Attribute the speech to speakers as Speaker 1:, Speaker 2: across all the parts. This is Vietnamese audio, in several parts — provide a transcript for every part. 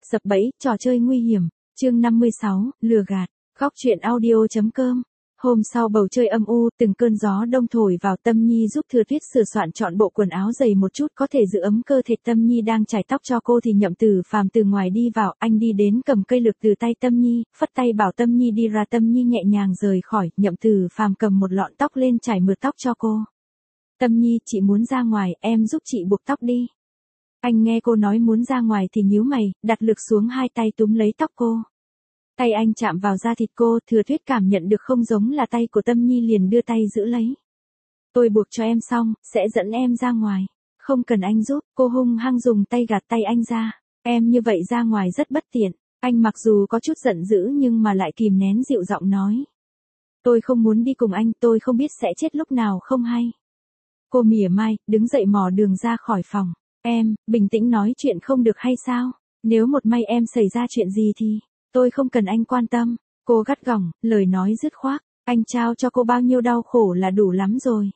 Speaker 1: Sập bẫy, trò chơi nguy hiểm. Chương 56, lừa gạt. Góc truyện audio.com. Hôm sau bầu trời âm u, từng cơn gió đông thổi vào. Tâm Nhi giúp Thừa Tuyết sửa soạn chọn bộ quần áo dày một chút có thể giữ ấm cơ thể. Tâm Nhi đang chải tóc cho cô thì Nhậm Tử Phàm từ ngoài đi vào, anh đi đến cầm cây lược từ tay Tâm Nhi, phất tay bảo Tâm Nhi đi ra. Tâm Nhi nhẹ nhàng rời khỏi, Nhậm Tử Phàm cầm một lọn tóc lên chải mượt tóc cho cô. Tâm Nhi, chị muốn ra ngoài, em giúp chị buộc tóc đi. Anh nghe cô nói muốn ra ngoài thì nhíu mày, đặt lược xuống, hai tay túm lấy tóc cô. Tay anh chạm vào da thịt cô, Thừa Tuyết cảm nhận được không giống là tay của Tâm Nhi liền đưa tay giữ lấy. Tôi buộc cho em xong, sẽ dẫn em ra ngoài. Không cần anh giúp, cô hung hăng dùng tay gạt tay anh ra. Em như vậy ra ngoài rất bất tiện. Anh mặc dù có chút giận dữ nhưng mà lại kìm nén dịu giọng nói. Tôi không muốn đi cùng anh, tôi không biết sẽ chết lúc nào không hay. Cô mỉa mai, đứng dậy mò đường ra khỏi phòng. Em, bình tĩnh nói chuyện không được hay sao? Nếu một may em xảy ra chuyện gì thì, tôi không cần anh quan tâm. Cô gắt gỏng, lời nói dứt khoát. Anh trao cho cô bao nhiêu đau khổ là đủ lắm rồi.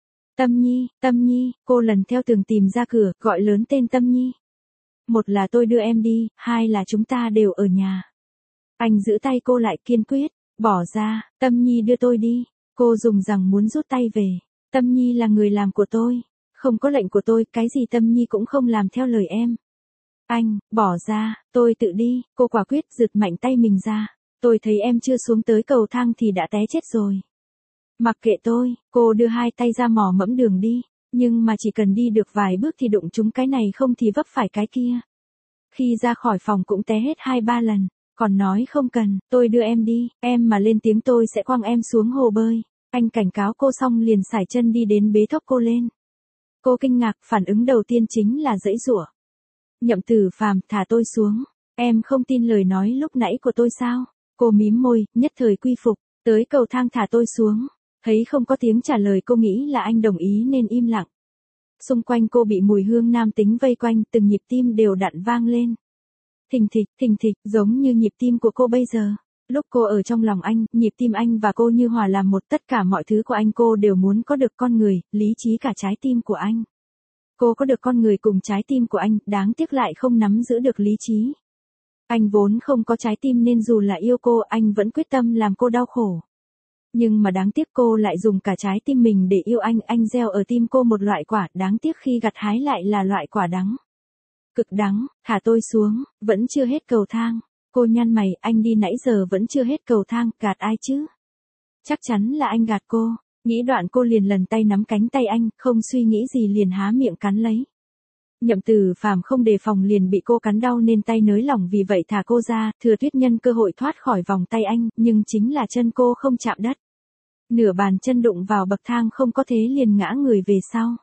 Speaker 1: Tâm Nhi, cô lần theo tường tìm ra cửa, gọi lớn tên Tâm Nhi. Một là tôi đưa em đi, hai là chúng ta đều ở nhà. Anh giữ tay cô lại kiên quyết, bỏ ra, Tâm Nhi đưa tôi đi. Cô dùng rằng muốn rút tay về. Tâm Nhi là người làm của tôi. Không có lệnh của tôi, cái gì Tâm Nhi cũng không làm theo lời em. Anh, bỏ ra, tôi tự đi. Cô quả quyết giật mạnh tay mình ra. Tôi thấy em chưa xuống tới cầu thang thì đã té chết rồi. Mặc kệ tôi, cô đưa hai tay ra mò mẫm đường đi. Nhưng mà chỉ cần đi được vài bước thì đụng trúng cái này không thì vấp phải cái kia. Khi ra khỏi phòng cũng té hết 2-3 lần. Còn nói không cần, tôi đưa em đi. Em mà lên tiếng tôi sẽ quăng em xuống hồ bơi. Anh cảnh cáo cô xong liền sải chân đi đến bế thốc cô lên. Cô kinh ngạc, phản ứng đầu tiên chính là giãy giụa. Nhậm Tử Phàm, thả tôi xuống. Em không tin lời nói lúc nãy của tôi sao? Cô mím môi, nhất thời quy phục. Tới cầu thang thả tôi xuống. Thấy không có tiếng trả lời cô nghĩ là anh đồng ý nên im lặng. Xung quanh cô bị mùi hương nam tính vây quanh, từng nhịp tim đều đặn vang lên. Thình thịch, giống như nhịp tim của cô bây giờ. Lúc cô ở trong lòng anh, nhịp tim anh và cô như hòa làm một, tất cả mọi thứ của anh cô đều muốn có được con người, lý trí cả trái tim của anh. Cô có được con người cùng trái tim của anh, đáng tiếc lại không nắm giữ được lý trí. Anh vốn không có trái tim nên dù là yêu cô, anh vẫn quyết tâm làm cô đau khổ. Nhưng mà đáng tiếc cô lại dùng cả trái tim mình để yêu anh gieo ở tim cô một loại quả, đáng tiếc khi gặt hái lại là loại quả đắng. Cực đắng, thả tôi xuống, vẫn chưa hết cầu thang. Cô nhăn mày, anh đi nãy giờ vẫn chưa hết cầu thang, gạt ai chứ? Chắc chắn là anh gạt cô. Nghĩ đoạn cô liền lần tay nắm cánh tay anh, không suy nghĩ gì liền há miệng cắn lấy. Nhậm Tử Phàm không đề phòng liền bị cô cắn đau nên tay nới lỏng, vì vậy thả cô ra. Thừa Tuyết nhân cơ hội thoát khỏi vòng tay anh, nhưng chính là chân cô không chạm đất. Nửa bàn chân đụng vào bậc thang không có thế liền ngã người về sau.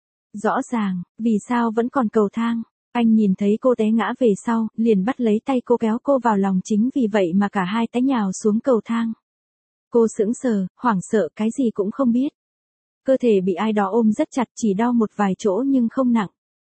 Speaker 1: Rõ ràng, vì sao vẫn còn cầu thang? Anh nhìn thấy cô té ngã về sau, liền bắt lấy tay cô kéo cô vào lòng, chính vì vậy mà cả hai té nhào xuống cầu thang. Cô sững sờ, hoảng sợ, cái gì cũng không biết. Cơ thể bị ai đó ôm rất chặt, chỉ đau một vài chỗ nhưng không nặng.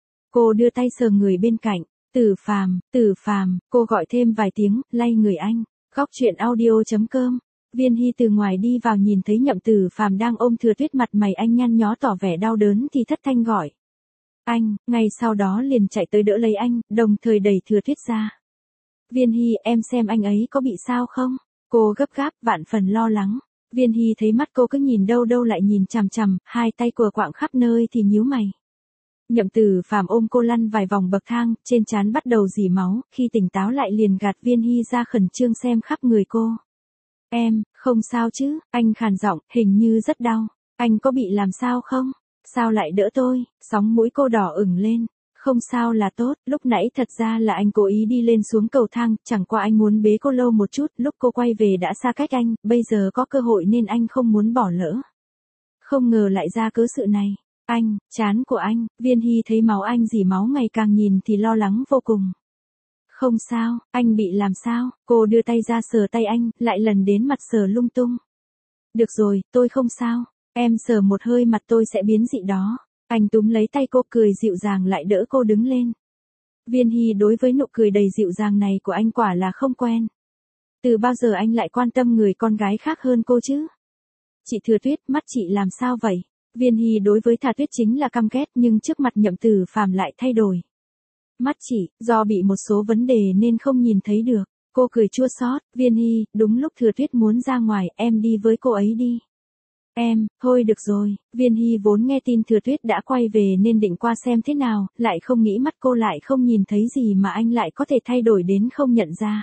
Speaker 1: Cô đưa tay sờ người bên cạnh. Tử Phàm, cô gọi thêm vài tiếng, lay người anh. Góc truyện audio.com. Viên Hy từ ngoài đi vào nhìn thấy Nhậm Tử Phàm đang ôm Thừa Tuyết, mặt mày anh nhăn nhó tỏ vẻ đau đớn thì thất thanh gọi. Anh, ngay sau đó liền chạy tới đỡ lấy anh, đồng thời đẩy Thừa Tuyết ra. Viên Hy, em xem anh ấy có bị sao không? Cô gấp gáp, vạn phần lo lắng. Viên Hy thấy mắt cô cứ nhìn đâu đâu lại nhìn chằm chằm, hai tay cùa quạng khắp nơi thì nhíu mày. Nhậm Tử Phàm ôm cô lăn vài vòng bậc thang, trên trán bắt đầu rỉ máu, khi tỉnh táo lại liền gạt Viên Hy ra, khẩn trương xem khắp người cô. Em, không sao chứ? Anh khàn giọng, hình như rất đau. Anh có bị làm sao không? Sao lại đỡ tôi? Sóng mũi cô đỏ ửng lên. Không sao là tốt, lúc nãy thật ra là anh cố ý đi lên xuống cầu thang, chẳng qua anh muốn bế cô lâu một chút, lúc cô quay về đã xa cách anh, bây giờ có cơ hội nên anh không muốn bỏ lỡ. Không ngờ lại ra cớ sự này. Anh, trán của anh. Viên Hy thấy máu anh rỉ máu ngày càng nhìn thì lo lắng vô cùng. Không sao, anh bị làm sao? Cô đưa tay ra sờ tay anh, lại lần đến mặt sờ lung tung. Được rồi, tôi không sao. Em sờ một hơi mặt tôi sẽ biến dị đó. Anh túm lấy tay cô, cười dịu dàng lại đỡ cô đứng lên. Viên Hy đối với nụ cười đầy dịu dàng này của anh quả là không quen. Từ bao giờ anh lại quan tâm người con gái khác hơn cô chứ? Chị Thừa Tuyết, mắt chị làm sao vậy? Viên Hy đối với Thà Tuyết chính là căm ghét, nhưng trước mặt Nhậm Tử Phàm lại thay đổi. Mắt chị, do bị một số vấn đề nên không nhìn thấy được. Cô cười chua xót, Viên Hy, đúng lúc Thừa Tuyết muốn ra ngoài, em đi với cô ấy đi. Thôi được rồi, Viên Hy vốn nghe tin Thừa Tuyết đã quay về nên định qua xem thế nào, lại không nghĩ mắt cô lại không nhìn thấy gì mà anh lại có thể thay đổi đến không nhận ra.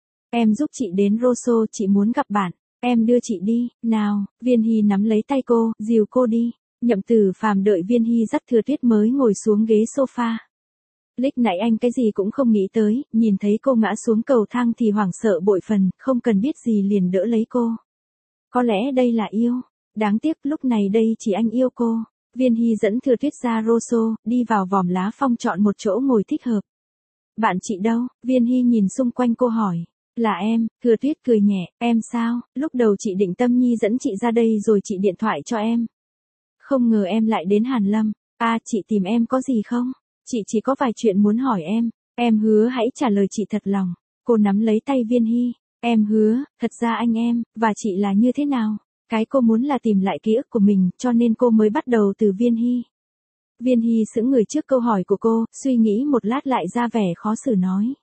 Speaker 1: Em giúp chị đến Rosso, chị muốn gặp bạn, em đưa chị đi, nào, Viên Hy nắm lấy tay cô, dìu cô đi. Nhậm Tử Phàm đợi Viên Hy dắt Thừa Tuyết mới ngồi xuống ghế sofa. Lúc nãy anh cái gì cũng không nghĩ tới, nhìn thấy cô ngã xuống cầu thang thì hoảng sợ bội phần, không cần biết gì liền đỡ lấy cô. Có lẽ đây là yêu. Đáng tiếc lúc này đây chỉ anh yêu cô. Viên Hy dẫn Thừa Tuyết ra Rosso, đi vào vòm lá phong chọn một chỗ ngồi thích hợp. Bạn chị đâu? Viên Hy nhìn xung quanh cô hỏi. Là em, Thừa Tuyết cười nhẹ, em sao? Lúc đầu chị định Tâm Nhi dẫn chị ra đây rồi chị điện thoại cho em. Không ngờ em lại đến Hàn Lâm. À, chị tìm em có gì không? Chị chỉ có vài chuyện muốn hỏi em hứa hãy trả lời chị thật lòng. Cô nắm lấy tay Viên Hy. Em hứa, thật ra anh em, và chị là như thế nào? Cái cô muốn là tìm lại ký ức của mình, cho nên cô mới bắt đầu từ Viên Hy. Viên Hy sững người trước câu hỏi của cô, suy nghĩ một lát lại ra vẻ khó xử nói.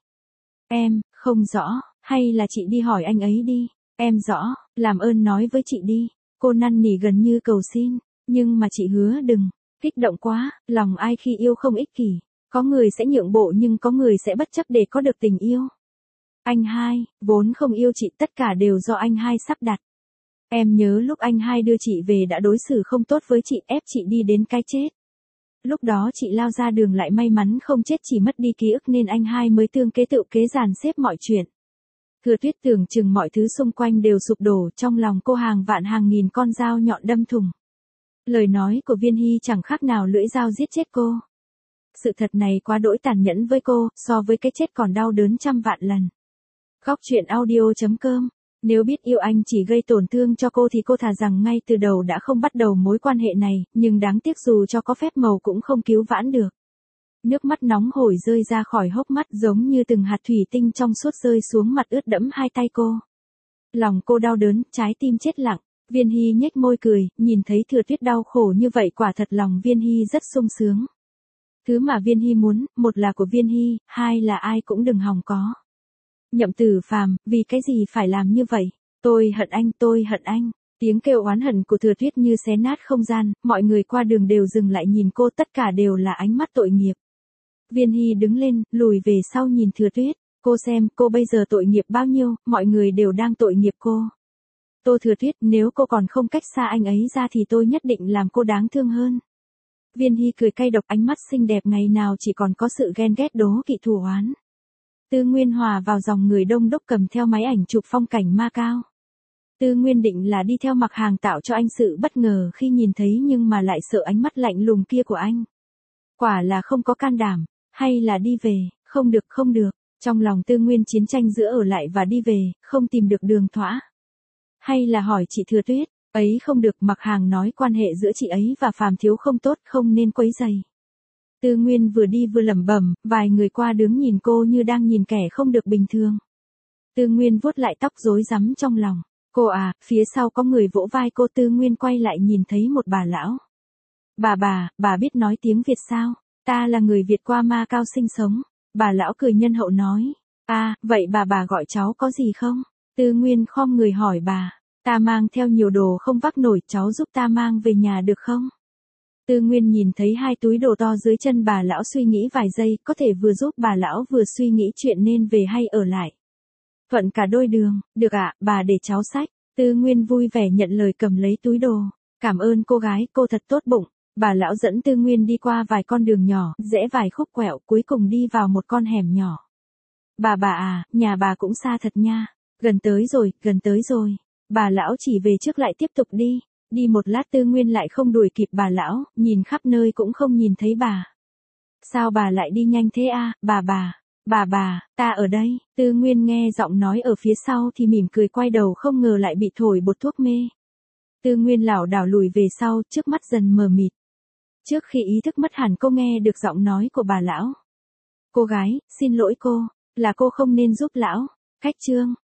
Speaker 1: Em, không rõ, hay là chị đi hỏi anh ấy đi. Em rõ, làm ơn nói với chị đi. Cô năn nỉ gần như cầu xin, nhưng mà chị hứa đừng. Kích động quá, lòng ai khi yêu không ích kỷ. Có người sẽ nhượng bộ nhưng có người sẽ bất chấp để có được tình yêu. Anh hai, vốn không yêu chị, tất cả đều do anh hai sắp đặt. Em nhớ lúc anh hai đưa chị về đã đối xử không tốt với chị, ép chị đi đến cái chết. Lúc đó chị lao ra đường lại may mắn không chết, chỉ mất đi ký ức nên anh hai mới tương kế tự kế dàn xếp mọi chuyện. Thừa Tuyết tưởng chừng mọi thứ xung quanh đều sụp đổ, trong lòng cô hàng vạn hàng nghìn con dao nhọn đâm thủng. Lời nói của Viên Hy chẳng khác nào lưỡi dao giết chết cô. Sự thật này quá đỗi tàn nhẫn với cô, so với cái chết còn đau đớn trăm vạn lần. Góc truyện audio.com. Nếu biết yêu anh chỉ gây tổn thương cho cô thì cô thà rằng ngay từ đầu đã không bắt đầu mối quan hệ này, nhưng đáng tiếc dù cho có phép màu cũng không cứu vãn được. Nước mắt nóng hổi rơi ra khỏi hốc mắt giống như từng hạt thủy tinh trong suốt rơi xuống mặt ướt đẫm hai tay cô. Lòng cô đau đớn, trái tim chết lặng. Viên Hy nhếch môi cười, nhìn thấy Thừa Tuyết đau khổ như vậy quả thật lòng Viên Hy rất sung sướng. Thứ mà Viên Hy muốn, một là của Viên Hy, hai là ai cũng đừng hòng có. Nhậm Tử Phàm, vì cái gì phải làm như vậy? Tôi hận anh, tôi hận anh. Tiếng kêu oán hận của Thừa Tuyết như xé nát không gian, mọi người qua đường đều dừng lại nhìn cô, tất cả đều là ánh mắt tội nghiệp. Viên Hy đứng lên, lùi về sau nhìn Thừa Tuyết, cô xem cô bây giờ tội nghiệp bao nhiêu, mọi người đều đang tội nghiệp cô. Tô Thừa Tuyết, nếu cô còn không cách xa anh ấy ra thì tôi nhất định làm cô đáng thương hơn. Viên Hy cười cay độc, ánh mắt xinh đẹp ngày nào chỉ còn có sự ghen ghét đố kỵ thù oán. Tư Nguyên hòa vào dòng người đông đúc cầm theo máy ảnh chụp phong cảnh Macau. Tư Nguyên định là đi theo Mặc Hàng tạo cho anh sự bất ngờ khi nhìn thấy nhưng mà lại sợ ánh mắt lạnh lùng kia của anh. Quả là không có can đảm, hay là đi về, không được không được. Trong lòng Tư Nguyên chiến tranh giữa ở lại và đi về, không tìm được đường thoát. Hay là hỏi chị Thừa Tuyết, ấy không được, Mặc Hàng nói quan hệ giữa chị ấy và Phàm Thiếu không tốt, không nên quấy rầy. Tư Nguyên vừa đi vừa lẩm bẩm, vài người qua đứng nhìn cô như đang nhìn kẻ không được bình thường. Tư Nguyên vuốt lại tóc rối rắm trong lòng. Cô à, phía sau có người vỗ vai cô. Tư Nguyên quay lại nhìn thấy một bà lão. Bà biết nói tiếng Việt sao? Ta là người Việt qua Macau sinh sống. Bà lão cười nhân hậu nói. À, vậy bà gọi cháu có gì không? Tư Nguyên khom người hỏi bà. Ta mang theo nhiều đồ không vác nổi, cháu giúp ta mang về nhà được không? Tư Nguyên nhìn thấy hai túi đồ to dưới chân bà lão suy nghĩ vài giây, có thể vừa giúp bà lão vừa suy nghĩ chuyện nên về hay ở lại. Thuận cả đôi đường, được ạ, bà để cháu xách. Tư Nguyên vui vẻ nhận lời cầm lấy túi đồ. Cảm ơn cô gái, cô thật tốt bụng. Bà lão dẫn Tư Nguyên đi qua vài con đường nhỏ, rẽ vài khúc quẹo, cuối cùng đi vào một con hẻm nhỏ. Bà à, nhà bà cũng xa thật nha. Gần tới rồi. Bà lão chỉ về trước lại tiếp tục đi. Đi một lát Tư Nguyên lại không đuổi kịp bà lão, nhìn khắp nơi cũng không nhìn thấy bà. Sao bà lại đi nhanh thế à, bà, ta ở đây. Tư Nguyên nghe giọng nói ở phía sau thì mỉm cười quay đầu, không ngờ lại bị thổi bột thuốc mê. Tư Nguyên lảo đảo lùi về sau, trước mắt dần mờ mịt. Trước khi ý thức mất hẳn cô nghe được giọng nói của bà lão. Cô gái, xin lỗi cô, là cô không nên giúp lão. Khách trương,